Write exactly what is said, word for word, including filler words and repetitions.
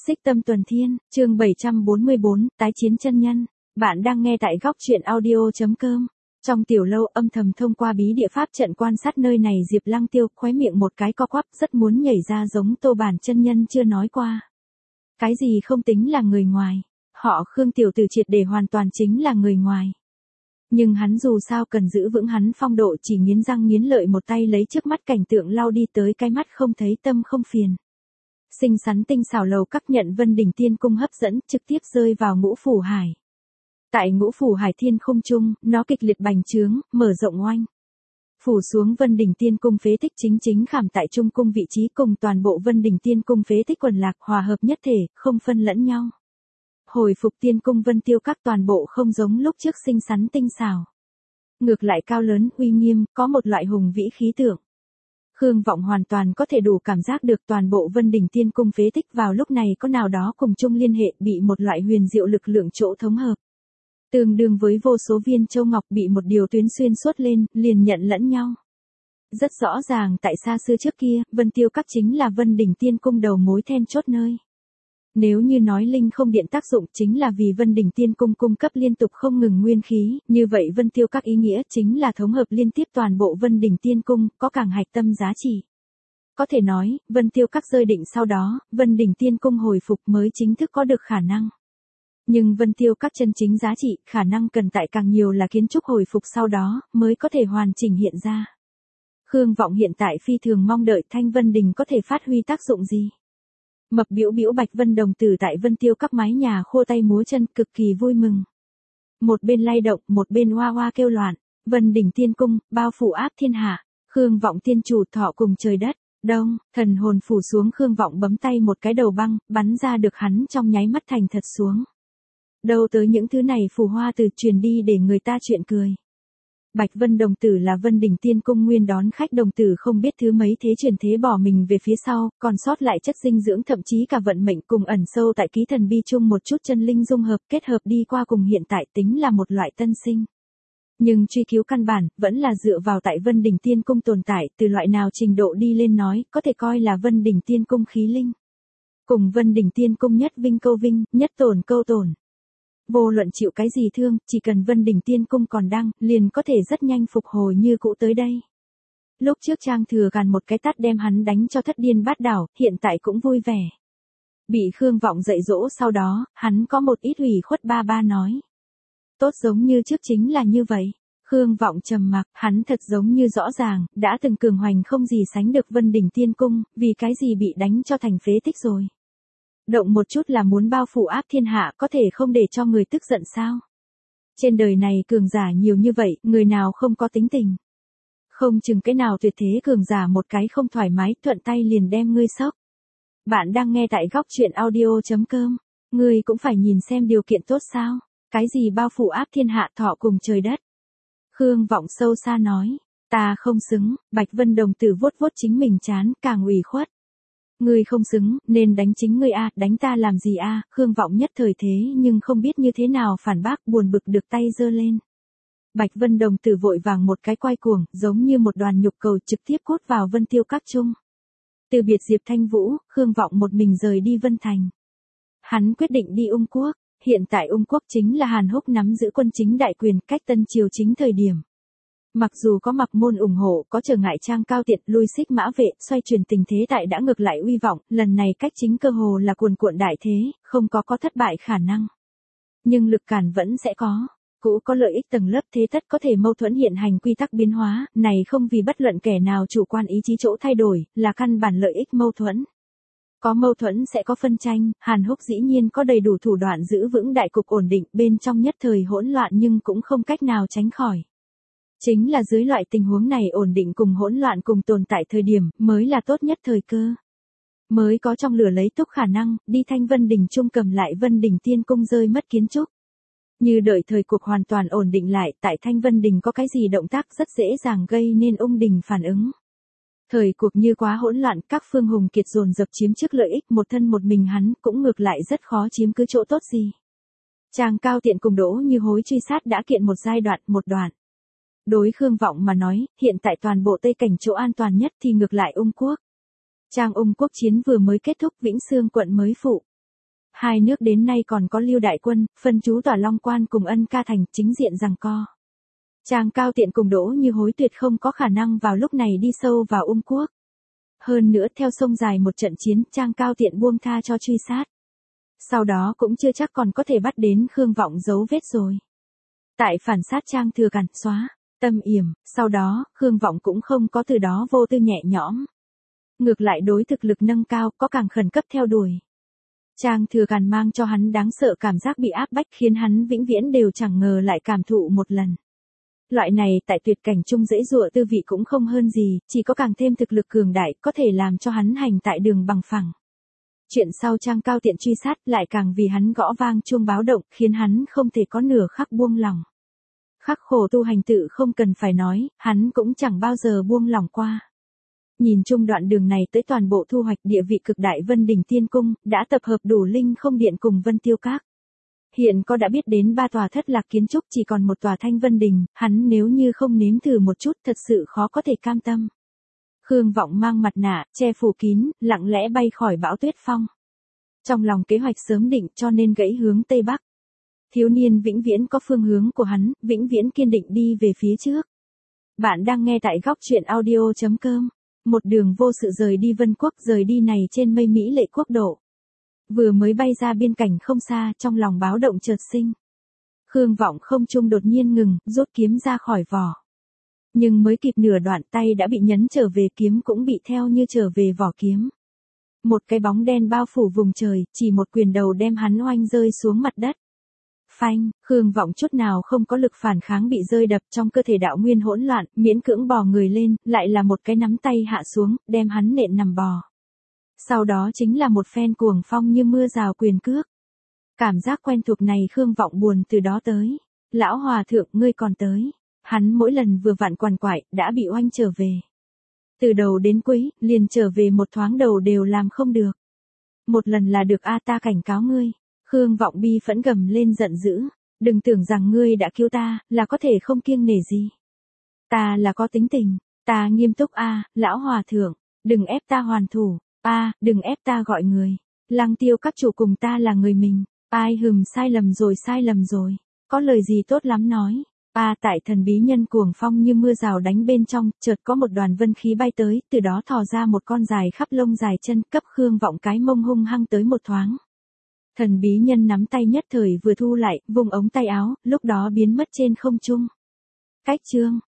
Xích Tâm Tuần Thiên, chương bảy trăm bốn mươi bốn, tái chiến chân nhân. Bạn đang nghe tại góc truyện audio.com. Trong tiểu lâu âm thầm thông qua bí địa pháp trận quan sát nơi này, Diệp Lăng Tiêu khóe miệng một cái co quắp, rất muốn nhảy ra giống Tô Bản chân nhân chưa nói qua. Cái gì không tính là người ngoài, họ Khương tiểu tử triệt để hoàn toàn chính là người ngoài. Nhưng hắn dù sao cần giữ vững hắn phong độ, chỉ nghiến răng nghiến lợi một tay lấy trước mắt cảnh tượng lau đi tới cái mắt không thấy tâm không phiền. Xinh xắn tinh xảo lầu các nhận Vân Đỉnh Tiên Cung hấp dẫn, trực tiếp rơi vào Ngũ Phủ Hải. Tại Ngũ Phủ Hải thiên không trung, nó kịch liệt bành trướng, mở rộng oanh. Phủ xuống Vân Đỉnh Tiên Cung phế tích chính chính khảm tại trung cung vị trí cùng toàn bộ Vân Đỉnh Tiên Cung phế tích quần lạc hòa hợp nhất thể, không phân lẫn nhau. Hồi phục Tiên Cung Vân Tiêu các toàn bộ không giống lúc trước xinh xắn tinh xảo. Ngược lại cao lớn, uy nghiêm, có một loại hùng vĩ khí tượng. Khương Vọng hoàn toàn có thể đủ cảm giác được toàn bộ Vân Đỉnh Tiên Cung phế tích vào lúc này có nào đó cùng chung liên hệ, bị một loại huyền diệu lực lượng chỗ thống hợp. Tương đương với vô số viên châu ngọc bị một điều tuyến xuyên suốt lên, liền nhận lẫn nhau. Rất rõ ràng tại xa xưa trước kia, Vân Tiêu các chính là Vân Đỉnh Tiên Cung đầu mối then chốt nơi. Nếu như nói linh không điện tác dụng chính là vì Vân Đỉnh Tiên Cung cung cấp liên tục không ngừng nguyên khí, như vậy Vân Tiêu các ý nghĩa chính là thống hợp liên tiếp toàn bộ Vân Đỉnh Tiên Cung, có càng hạch tâm giá trị. Có thể nói, Vân Tiêu các rơi định sau đó, Vân Đỉnh Tiên Cung hồi phục mới chính thức có được khả năng. Nhưng Vân Tiêu các chân chính giá trị, khả năng cần tại càng nhiều là kiến trúc hồi phục sau đó, mới có thể hoàn chỉnh hiện ra. Khương Vọng hiện tại phi thường mong đợi Thanh Vân Đình có thể phát huy tác dụng gì. Mập biểu biểu Bạch Vân đồng tử tại Vân Tiêu các mái nhà khô tay múa chân, cực kỳ vui mừng. Một bên lay động, một bên hoa hoa kêu loạn, Vân Đỉnh Tiên Cung, bao phủ áp thiên hạ, Khương Vọng tiên chủ thọ cùng trời đất, đông, thần hồn phủ xuống. Khương Vọng bấm tay một cái đầu băng, bắn ra được hắn trong nháy mắt thành thật xuống. Đâu tới những thứ này phù hoa từ truyền đi để người ta chuyện cười. Bạch Vân đồng tử là Vân Đỉnh Tiên Cung nguyên đón khách đồng tử, không biết thứ mấy thế chuyển thế bỏ mình về phía sau, còn sót lại chất dinh dưỡng thậm chí cả vận mệnh cùng ẩn sâu tại ký thần bi chung một chút chân linh dung hợp kết hợp đi qua cùng hiện tại tính là một loại tân sinh. Nhưng truy cứu căn bản, vẫn là dựa vào tại Vân Đỉnh Tiên Cung tồn tại, từ loại nào trình độ đi lên nói, có thể coi là Vân Đỉnh Tiên Cung khí linh. Cùng Vân Đỉnh Tiên Cung nhất vinh câu vinh, nhất tổn câu tổn. Vô luận chịu cái gì thương, chỉ cần Vân Đỉnh Tiên Cung còn đang, liền có thể rất nhanh phục hồi như cũ tới đây. Lúc trước Trang Thừa Càn một cái tát đem hắn đánh cho thất điên bát đảo, hiện tại cũng vui vẻ. Bị Khương Vọng dạy dỗ sau đó, hắn có một ít ủy khuất ba ba nói. Tốt giống như trước chính là như vậy. Khương Vọng trầm mặc, hắn thật giống như rõ ràng, đã từng cường hoành không gì sánh được Vân Đỉnh Tiên Cung, vì cái gì bị đánh cho thành phế tích rồi. Động một chút là muốn bao phủ áp thiên hạ, có thể không để cho người tức giận sao? Trên đời này cường giả nhiều như vậy, người nào không có tính tình? Không chừng cái nào tuyệt thế cường giả một cái không thoải mái, thuận tay liền đem ngươi sốc. Bạn đang nghe tại góc truyện audio.com. Ngươi cũng phải nhìn xem điều kiện tốt sao? Cái gì bao phủ áp thiên hạ, thọ cùng trời đất? Khương Vọng sâu xa nói. Ta không xứng. Bạch Vân đồng tử vuốt vuốt chính mình chán, càng ủy khuất. Ngươi không xứng, nên đánh chính ngươi a, đánh ta làm gì a? Khương Vọng nhất thời thế nhưng không biết như thế nào phản bác, buồn bực được tay giơ lên. Bạch Vân đồng tử vội vàng một cái quay cuồng, giống như một đoàn nhục cầu trực tiếp cốt vào Vân Tiêu các chung. Từ biệt Diệp Thanh Vũ, Khương Vọng một mình rời đi Vân Thành. Hắn quyết định đi Ung Quốc, hiện tại Ung Quốc chính là Hàn Húc nắm giữ quân chính đại quyền, cách Tân Triều chính thời điểm. Mặc dù có Mặc Môn ủng hộ, có trở ngại Trang Cao Tiện, lui xích mã vệ, xoay chuyển tình thế tại đã ngược lại uy vọng, lần này cách chính cơ hồ là cuồn cuộn đại thế, không có có thất bại khả năng. Nhưng lực cản vẫn sẽ có. Cũ có lợi ích tầng lớp thế tất có thể mâu thuẫn hiện hành quy tắc biến hóa, này không vì bất luận kẻ nào chủ quan ý chí chỗ thay đổi, là căn bản lợi ích mâu thuẫn. Có mâu thuẫn sẽ có phân tranh, Hàn Húc dĩ nhiên có đầy đủ thủ đoạn giữ vững đại cục ổn định, bên trong nhất thời hỗn loạn nhưng cũng không cách nào tránh khỏi. Chính là dưới loại tình huống này ổn định cùng hỗn loạn cùng tồn tại thời điểm, mới là tốt nhất thời cơ. Mới có trong lửa lấy túc khả năng, đi Thanh Vân Đình chung cầm lại Vân Đỉnh Tiên Cung rơi mất kiến trúc. Như đợi thời cuộc hoàn toàn ổn định lại, tại Thanh Vân Đình có cái gì động tác rất dễ dàng gây nên ung đình phản ứng. Thời cuộc như quá hỗn loạn, các phương hùng kiệt dồn dập chiếm trước lợi ích, một thân một mình hắn cũng ngược lại rất khó chiếm cứ chỗ tốt gì. Trang Cao Tiện cùng Đỗ Như Hối truy sát đã kiện một giai đoạn, một đoạn. Đối Khương Vọng mà nói, hiện tại toàn bộ Tây Cảnh chỗ an toàn nhất thì ngược lại Ung Quốc. Trang Ung Quốc chiến vừa mới kết thúc, Vĩnh Xương quận mới phụ. Hai nước đến nay còn có Lưu Đại Quân, phân chú tỏa Long Quan cùng Ân Ca Thành chính diện giằng co. Trang Cao Tiện cùng Đỗ Như Hối tuyệt không có khả năng vào lúc này đi sâu vào Ung Quốc. Hơn nữa theo sông dài một trận chiến, Trang Cao Tiện buông tha cho truy sát. Sau đó cũng chưa chắc còn có thể bắt đến Khương Vọng dấu vết rồi. Tại phản sát Trang Thừa Càn xóa, Tâm Yểm, sau đó, Khương Vọng cũng không có từ đó vô tư nhẹ nhõm. Ngược lại đối thực lực nâng cao, có càng khẩn cấp theo đuổi. Trang Thừa Càn mang cho hắn đáng sợ cảm giác bị áp bách khiến hắn vĩnh viễn đều chẳng ngờ lại cảm thụ một lần. Loại này tại tuyệt cảnh chung dễ dụa tư vị cũng không hơn gì, chỉ có càng thêm thực lực cường đại có thể làm cho hắn hành tại đường bằng phẳng. Chuyện sau Trang Cao Tiện truy sát lại càng vì hắn gõ vang chuông báo động khiến hắn không thể có nửa khắc buông lòng. Khắc khổ tu hành tự không cần phải nói, hắn cũng chẳng bao giờ buông lòng qua. Nhìn chung đoạn đường này tới toàn bộ thu hoạch địa vị cực đại Vân Đình Tiên Cung, đã tập hợp đủ linh không điện cùng Vân Tiêu Các. Hiện có đã biết đến ba tòa thất lạc kiến trúc chỉ còn một tòa Thanh Vân Đình, hắn nếu như không nếm thử một chút thật sự khó có thể cam tâm. Khương Vọng mang mặt nạ, che phủ kín, lặng lẽ bay khỏi bão tuyết phong. Trong lòng kế hoạch sớm định cho nên gãy hướng Tây Bắc. Thiếu niên vĩnh viễn có phương hướng của hắn, vĩnh viễn kiên định đi về phía trước. Bạn đang nghe tại góc truyện audio chấm com. Một đường vô sự rời đi Vân Quốc, rời đi này trên mây Mỹ lệ quốc độ. Vừa mới bay ra biên cảnh không xa, trong lòng báo động chợt sinh. Khương Vọng không trung đột nhiên ngừng, rút kiếm ra khỏi vỏ. Nhưng mới kịp nửa đoạn tay đã bị nhấn trở về, kiếm cũng bị theo như trở về vỏ kiếm. Một cái bóng đen bao phủ vùng trời, chỉ một quyền đầu đem hắn oanh rơi xuống mặt đất. Phanh, Khương Vọng chút nào không có lực phản kháng bị rơi đập, trong cơ thể đạo nguyên hỗn loạn, miễn cưỡng bò người lên, lại là một cái nắm tay hạ xuống, đem hắn nện nằm bò. Sau đó chính là một phen cuồng phong như mưa rào quyền cước. Cảm giác quen thuộc này Khương Vọng buồn từ đó tới. Lão hòa thượng ngươi còn tới. Hắn mỗi lần vừa vặn quằn quại, đã bị oanh trở về. Từ đầu đến cuối, liền trở về một thoáng đầu đều làm không được. Một lần là được a ta cảnh cáo ngươi. Khương Vọng bi phẫn gầm lên giận dữ. Đừng tưởng rằng ngươi đã cứu ta, là có thể không kiêng nể gì. Ta là có tính tình, ta nghiêm túc a, lão hòa thượng. Đừng ép ta hoàn thủ, a, đừng ép ta gọi người. Lăng Tiêu các chủ cùng ta là người mình. Ai hừm sai lầm rồi sai lầm rồi. Có lời gì tốt lắm nói. A tại thần bí nhân cuồng phong như mưa rào đánh bên trong, chợt có một đoàn vân khí bay tới, từ đó thò ra một con dài khắp lông dài chân, cấp Khương Vọng cái mông hung hăng tới một thoáng. Thần bí nhân nắm tay nhất thời vừa thu lại, vùng ống tay áo, lúc đó biến mất trên không trung. Cách chương,